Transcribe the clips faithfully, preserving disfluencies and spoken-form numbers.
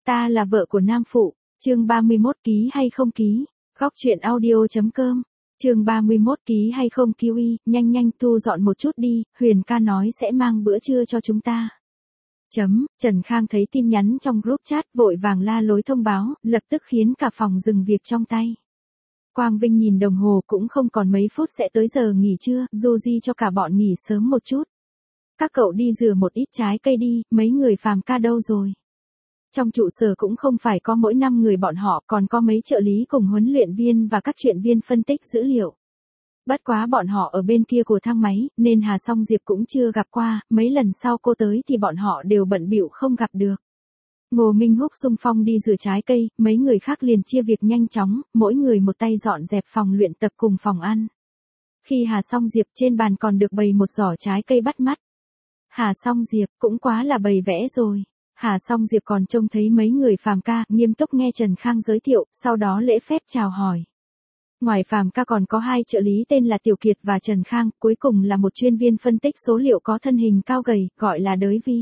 Ta là vợ của Nam Phụ, chương ba mươi mốt ký hay không ký, góc truyện audio.com, chương ba mươi mốt ký hay không kiwi, nhanh nhanh thu dọn một chút đi, Huyền ca nói sẽ mang bữa trưa cho chúng ta. Chấm, Trần Khang thấy tin nhắn trong group chat vội vàng la lối thông báo, lập tức khiến cả phòng dừng việc trong tay. Quang Vinh nhìn đồng hồ cũng không còn mấy phút sẽ tới giờ nghỉ trưa, dù gì cho cả bọn nghỉ sớm một chút. Các cậu đi rửa một ít trái cây đi, mấy người Phàm ca đâu rồi? Trong trụ sở cũng không phải có mỗi năm người bọn họ, còn có mấy trợ lý cùng huấn luyện viên và các truyện viên phân tích dữ liệu. Bất quá bọn họ ở bên kia của thang máy, nên Hà Song Diệp cũng chưa gặp qua, mấy lần sau cô tới thì bọn họ đều bận bịu không gặp được. Ngô Minh Húc xung phong đi rửa trái cây, mấy người khác liền chia việc nhanh chóng, mỗi người một tay dọn dẹp phòng luyện tập cùng phòng ăn. Khi Hà Song Diệp trên bàn còn được bày một giỏ trái cây bắt mắt. Hà Song Diệp cũng quá là bày vẽ rồi. Hà Song Diệp còn trông thấy mấy người Phàm ca, nghiêm túc nghe Trần Khang giới thiệu, sau đó lễ phép chào hỏi. Ngoài Phàm ca còn có hai trợ lý tên là Tiểu Kiệt và Trần Khang, cuối cùng là một chuyên viên phân tích số liệu có thân hình cao gầy, gọi là Đới Vi.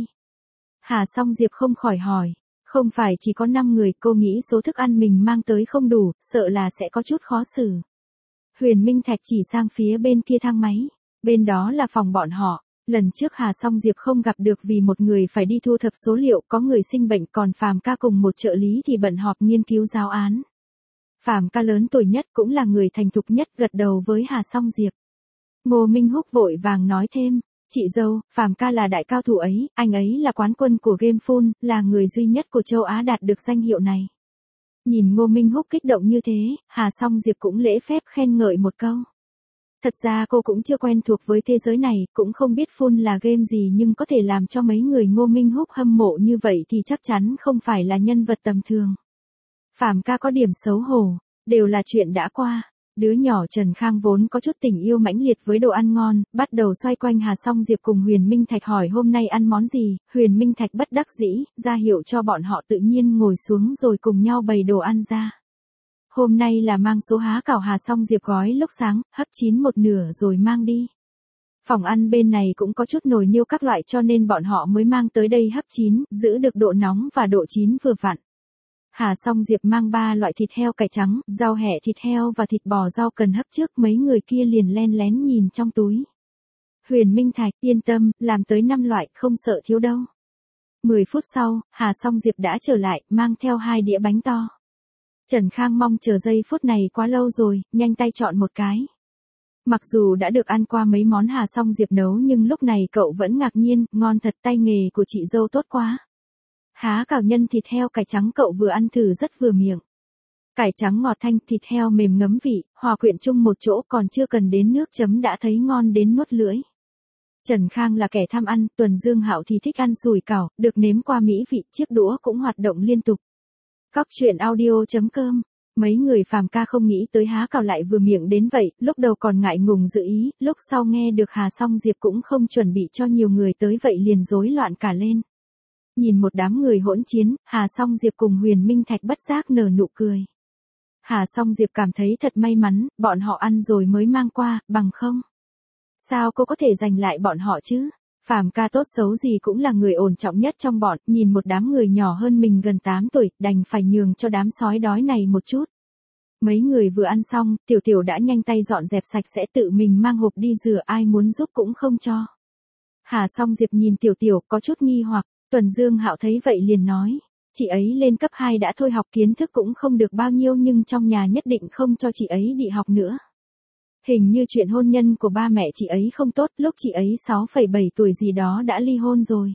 Hà Song Diệp không khỏi hỏi, không phải chỉ có năm người, cô nghĩ số thức ăn mình mang tới không đủ, sợ là sẽ có chút khó xử. Huyền Minh Thạch chỉ sang phía bên kia thang máy, bên đó là phòng bọn họ. Lần trước Hà Song Diệp không gặp được vì một người phải đi thu thập số liệu, có người sinh bệnh, còn Phàm ca cùng một trợ lý thì bận họp nghiên cứu giáo án. Phàm ca lớn tuổi nhất cũng là người thành thục nhất, gật đầu với Hà Song Diệp. Ngô Minh Húc vội vàng nói thêm, chị dâu, Phàm ca là đại cao thủ ấy, anh ấy là quán quân của Game Phun, là người duy nhất của châu Á đạt được danh hiệu này. Nhìn Ngô Minh Húc kích động như thế, Hà Song Diệp cũng lễ phép khen ngợi một câu. Thật ra cô cũng chưa quen thuộc với thế giới này, cũng không biết Phun là game gì, nhưng có thể làm cho mấy người Ngô Minh Húc hâm mộ như vậy thì chắc chắn không phải là nhân vật tầm thường. Phàm ca có điểm xấu hổ, đều là chuyện đã qua. Đứa nhỏ Trần Khang vốn có chút tình yêu mãnh liệt với đồ ăn ngon, bắt đầu xoay quanh Hà Song Diệp cùng Huyền Minh Thạch hỏi hôm nay ăn món gì. Huyền Minh Thạch bất đắc dĩ, ra hiệu cho bọn họ tự nhiên ngồi xuống rồi cùng nhau bày đồ ăn ra. Hôm nay là mang số há cảo Hà Song Diệp gói lúc sáng, hấp chín một nửa rồi mang đi. Phòng ăn bên này cũng có chút nồi niêu các loại cho nên bọn họ mới mang tới đây hấp chín, giữ được độ nóng và độ chín vừa vặn. Hà Song Diệp mang ba loại thịt heo cải trắng, rau hẹ thịt heo và thịt bò rau cần hấp trước, mấy người kia liền len lén nhìn trong túi. Huyền Minh Thạch, yên tâm, làm tới năm loại, không sợ thiếu đâu. mười phút sau, Hà Song Diệp đã trở lại, mang theo hai đĩa bánh to. Trần Khang mong chờ giây phút này quá lâu rồi, nhanh tay chọn một cái. Mặc dù đã được ăn qua mấy món Hà Song Diệp nấu nhưng lúc này cậu vẫn ngạc nhiên, ngon thật, tay nghề của chị dâu tốt quá. Há cảo nhân thịt heo cải trắng cậu vừa ăn thử rất vừa miệng. Cải trắng ngọt thanh, thịt heo mềm ngấm vị, hòa quyện chung một chỗ, còn chưa cần đến nước chấm đã thấy ngon đến nuốt lưỡi. Trần Khang là kẻ tham ăn, Tuần Dương Hạo thì thích ăn sủi cảo, được nếm qua mỹ vị, chiếc đũa cũng hoạt động liên tục. Góc truyện audio.com, mấy người Phàm ca không nghĩ tới há cảo lại vừa miệng đến vậy, lúc đầu còn ngại ngùng dự ý, lúc sau nghe được Hà Song Diệp cũng không chuẩn bị cho nhiều người tới vậy liền rối loạn cả lên. Nhìn một đám người hỗn chiến, Hà Song Diệp cùng Huyền Minh Thạch bất giác nở nụ cười. Hà Song Diệp cảm thấy thật may mắn, bọn họ ăn rồi mới mang qua, bằng không. Sao cô có thể giành lại bọn họ chứ? Phàm ca tốt xấu gì cũng là người ổn trọng nhất trong bọn, nhìn một đám người nhỏ hơn mình gần tám tuổi, đành phải nhường cho đám sói đói này một chút. Mấy người vừa ăn xong, Tiểu Tiểu đã nhanh tay dọn dẹp sạch sẽ, tự mình mang hộp đi rửa, ai muốn giúp cũng không cho. Hà Song Diệp nhìn Tiểu Tiểu có chút nghi hoặc, Tuần Dương Hạo thấy vậy liền nói, chị ấy lên cấp hai đã thôi học, kiến thức cũng không được bao nhiêu nhưng trong nhà nhất định không cho chị ấy đi học nữa. Hình như chuyện hôn nhân của ba mẹ chị ấy không tốt, lúc chị ấy sáu phẩy bảy tuổi gì đó đã ly hôn rồi.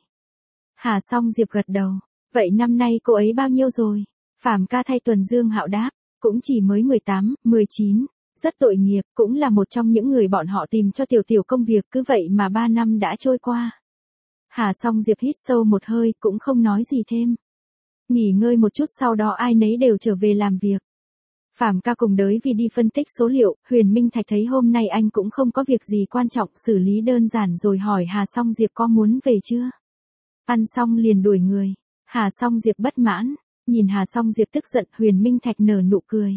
Hà Song Diệp gật đầu, vậy năm nay cô ấy bao nhiêu rồi? Phàm ca thay Tuần Dương Hạo đáp, cũng chỉ mới mười tám, mười chín, rất tội nghiệp, cũng là một trong những người bọn họ tìm cho Tiểu Tiểu công việc, cứ vậy mà ba năm đã trôi qua. Hà Song Diệp hít sâu một hơi, cũng không nói gì thêm. Nghỉ ngơi một chút sau đó ai nấy đều trở về làm việc. Phàm ca cùng Đới Vi đi phân tích số liệu, Huyền Minh Thạch thấy hôm nay anh cũng không có việc gì quan trọng, xử lý đơn giản rồi hỏi Hà Song Diệp có muốn về chưa. Ăn xong liền đuổi người. Hà Song Diệp bất mãn, nhìn Hà Song Diệp tức giận, Huyền Minh Thạch nở nụ cười.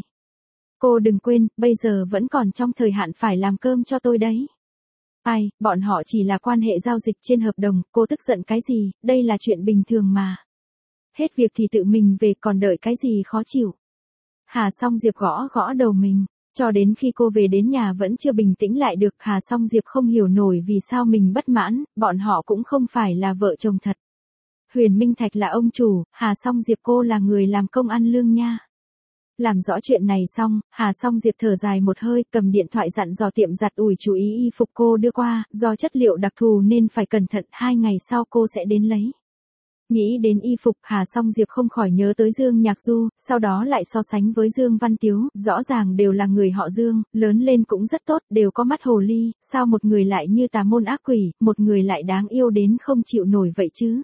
Cô đừng quên, bây giờ vẫn còn trong thời hạn phải làm cơm cho tôi đấy. Ai, bọn họ chỉ là quan hệ giao dịch trên hợp đồng, cô tức giận cái gì, đây là chuyện bình thường mà. Hết việc thì tự mình về còn đợi cái gì khó chịu. Hà Song Diệp gõ gõ đầu mình. Cho đến khi cô về đến nhà vẫn chưa bình tĩnh lại được, Hà Song Diệp không hiểu nổi vì sao mình bất mãn, bọn họ cũng không phải là vợ chồng thật. Huyền Minh Thạch là ông chủ, Hà Song Diệp cô là người làm công ăn lương nha. Làm rõ chuyện này xong, Hà Song Diệp thở dài một hơi, cầm điện thoại dặn dò tiệm giặt ủi chú ý y phục cô đưa qua, do chất liệu đặc thù nên phải cẩn thận, hai ngày sau cô sẽ đến lấy. Nghĩ đến y phục, Hà Song Diệp không khỏi nhớ tới Dương Nhạc Du, sau đó lại so sánh với Dương Văn Tiếu, rõ ràng đều là người họ Dương, lớn lên cũng rất tốt, đều có mắt hồ ly, sao một người lại như tà môn ác quỷ, một người lại đáng yêu đến không chịu nổi vậy chứ.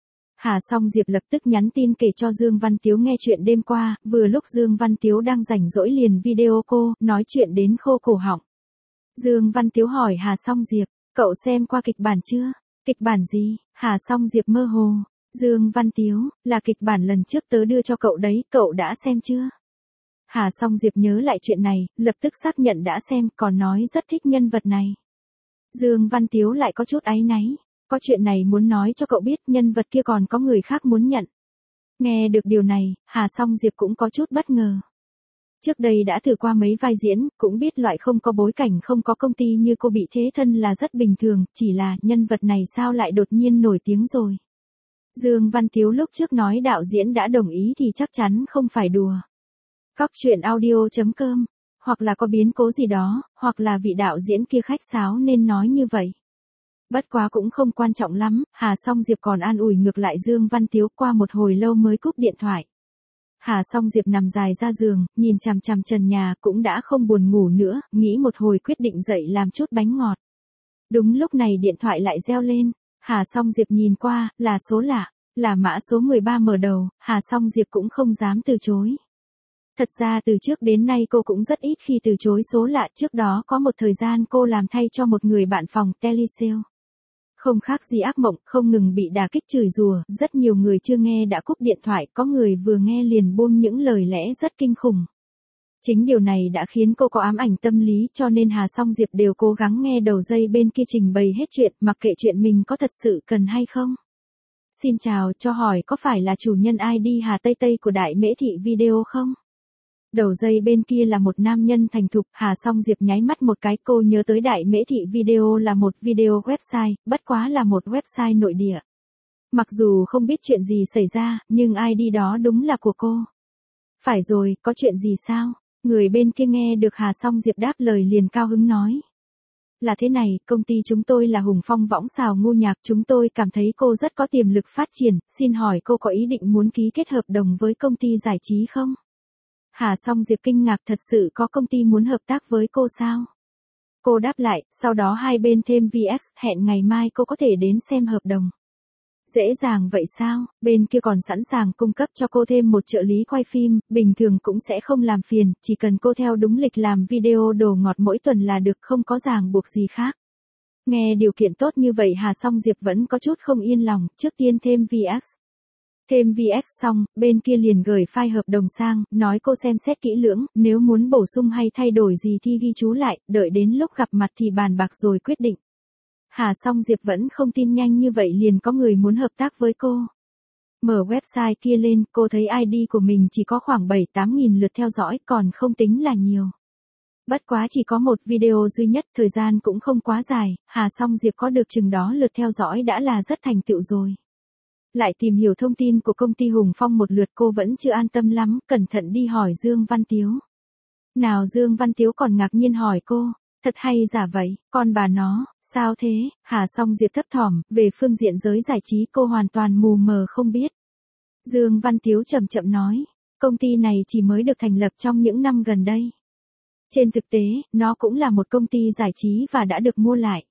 Hà Song Diệp lập tức nhắn tin kể cho Dương Văn Tiếu nghe chuyện đêm qua, vừa lúc Dương Văn Tiếu đang rảnh rỗi liền video cô, nói chuyện đến khô cổ họng. Dương Văn Tiếu hỏi Hà Song Diệp, cậu xem qua kịch bản chưa? Kịch bản gì? Hà Song Diệp mơ hồ. Dương Văn Tiếu, là kịch bản lần trước tớ đưa cho cậu đấy, cậu đã xem chưa? Hà Song Diệp nhớ lại chuyện này, lập tức xác nhận đã xem, còn nói rất thích nhân vật này. Dương Văn Tiếu lại có chút áy náy. Có chuyện này muốn nói cho cậu biết, nhân vật kia còn có người khác muốn nhận. Nghe được điều này, Hà Song Diệp cũng có chút bất ngờ. Trước đây đã thử qua mấy vai diễn, cũng biết loại không có bối cảnh không có công ty như cô bị thế thân là rất bình thường, chỉ là nhân vật này sao lại đột nhiên nổi tiếng rồi. Dương Văn Tiếu lúc trước nói đạo diễn đã đồng ý thì chắc chắn không phải đùa. Cóc truyện audio chấm com, hoặc là có biến cố gì đó, hoặc là vị đạo diễn kia khách sáo nên nói như vậy. Bất quá cũng không quan trọng lắm, Hà Song Diệp còn an ủi ngược lại Dương Văn Tiếu, qua một hồi lâu mới cúp điện thoại. Hà Song Diệp nằm dài ra giường, nhìn chằm chằm trần nhà, cũng đã không buồn ngủ nữa, nghĩ một hồi quyết định dậy làm chút bánh ngọt. Đúng lúc này điện thoại lại reo lên, Hà Song Diệp nhìn qua, là số lạ, là mã số mười ba mở đầu, Hà Song Diệp cũng không dám từ chối. Thật ra từ trước đến nay cô cũng rất ít khi từ chối số lạ, trước đó có một thời gian cô làm thay cho một người bạn phòng telesale. Không khác gì ác mộng, không ngừng bị đả kích chửi rủa, rất nhiều người chưa nghe đã cúp điện thoại, có người vừa nghe liền buông những lời lẽ rất kinh khủng. Chính điều này đã khiến cô có ám ảnh tâm lý, cho nên Hà Song Diệp đều cố gắng nghe đầu dây bên kia trình bày hết chuyện, mặc kệ chuyện mình có thật sự cần hay không. Xin chào, cho hỏi có phải là chủ nhân i đê Hà Tây Tây của Đại Mễ Thị Video không? Đầu dây bên kia là một nam nhân thành thục, Hà Song Diệp nháy mắt một cái, cô nhớ tới Đại Mễ Thị Video là một video website, bất quá là một website nội địa. Mặc dù không biết chuyện gì xảy ra, nhưng i đê đó đúng là của cô. Phải rồi, có chuyện gì sao? Người bên kia nghe được Hà Song Diệp đáp lời liền cao hứng nói. Là thế này, công ty chúng tôi là Hùng Phong Võng Xào Ngu Nhạc, chúng tôi cảm thấy cô rất có tiềm lực phát triển, xin hỏi cô có ý định muốn ký kết hợp đồng với công ty giải trí không? Hà Song Diệp kinh ngạc, thật sự có công ty muốn hợp tác với cô sao? Cô đáp lại, sau đó hai bên thêm vê ích, hẹn ngày mai cô có thể đến xem hợp đồng. Dễ dàng vậy sao? Bên kia còn sẵn sàng cung cấp cho cô thêm một trợ lý quay phim, bình thường cũng sẽ không làm phiền, chỉ cần cô theo đúng lịch làm video đồ ngọt mỗi tuần là được, không có ràng buộc gì khác. Nghe điều kiện tốt như vậy Hà Song Diệp vẫn có chút không yên lòng, trước tiên thêm vê ích. Thêm vê ích xong, bên kia liền gửi file hợp đồng sang, nói cô xem xét kỹ lưỡng, nếu muốn bổ sung hay thay đổi gì thì ghi chú lại, đợi đến lúc gặp mặt thì bàn bạc rồi quyết định. Hà Song Diệp vẫn không tin nhanh như vậy liền có người muốn hợp tác với cô. Mở website kia lên, cô thấy i đê của mình chỉ có khoảng bảy tám nghìn lượt theo dõi, còn không tính là nhiều. Bất quá chỉ có một video duy nhất, thời gian cũng không quá dài, Hà Song Diệp có được chừng đó lượt theo dõi đã là rất thành tựu rồi. Lại tìm hiểu thông tin của công ty Hùng Phong một lượt, cô vẫn chưa an tâm lắm, cẩn thận đi hỏi Dương Văn Tiếu. Nào Dương Văn Tiếu còn ngạc nhiên hỏi cô, thật hay giả vậy, con bà nó, sao thế? Hà Song Diệp thấp thỏm, về phương diện giới giải trí cô hoàn toàn mù mờ không biết. Dương Văn Tiếu chậm chậm nói, công ty này chỉ mới được thành lập trong những năm gần đây. Trên thực tế, nó cũng là một công ty giải trí và đã được mua lại.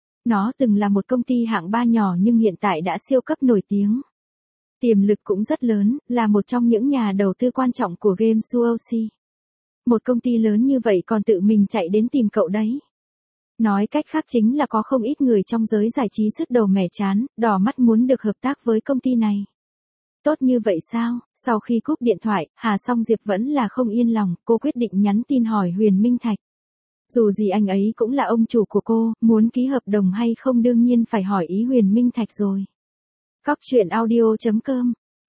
Nó từng là một công ty hạng ba nhỏ nhưng hiện tại đã siêu cấp nổi tiếng. Tiềm lực cũng rất lớn, là một trong những nhà đầu tư quan trọng của Game Suosi. Một công ty lớn như vậy còn tự mình chạy đến tìm cậu đấy. Nói cách khác chính là có không ít người trong giới giải trí sứt đầu mẻ chán, đỏ mắt muốn được hợp tác với công ty này. Tốt như vậy sao? Sau khi cúp điện thoại, Hà Song Diệp vẫn là không yên lòng, cô quyết định nhắn tin hỏi Huyền Minh Thạch. Dù gì anh ấy cũng là ông chủ của cô, muốn ký hợp đồng hay không đương nhiên phải hỏi ý Huyền Minh Thạch rồi. Cóc truyện audio chấm com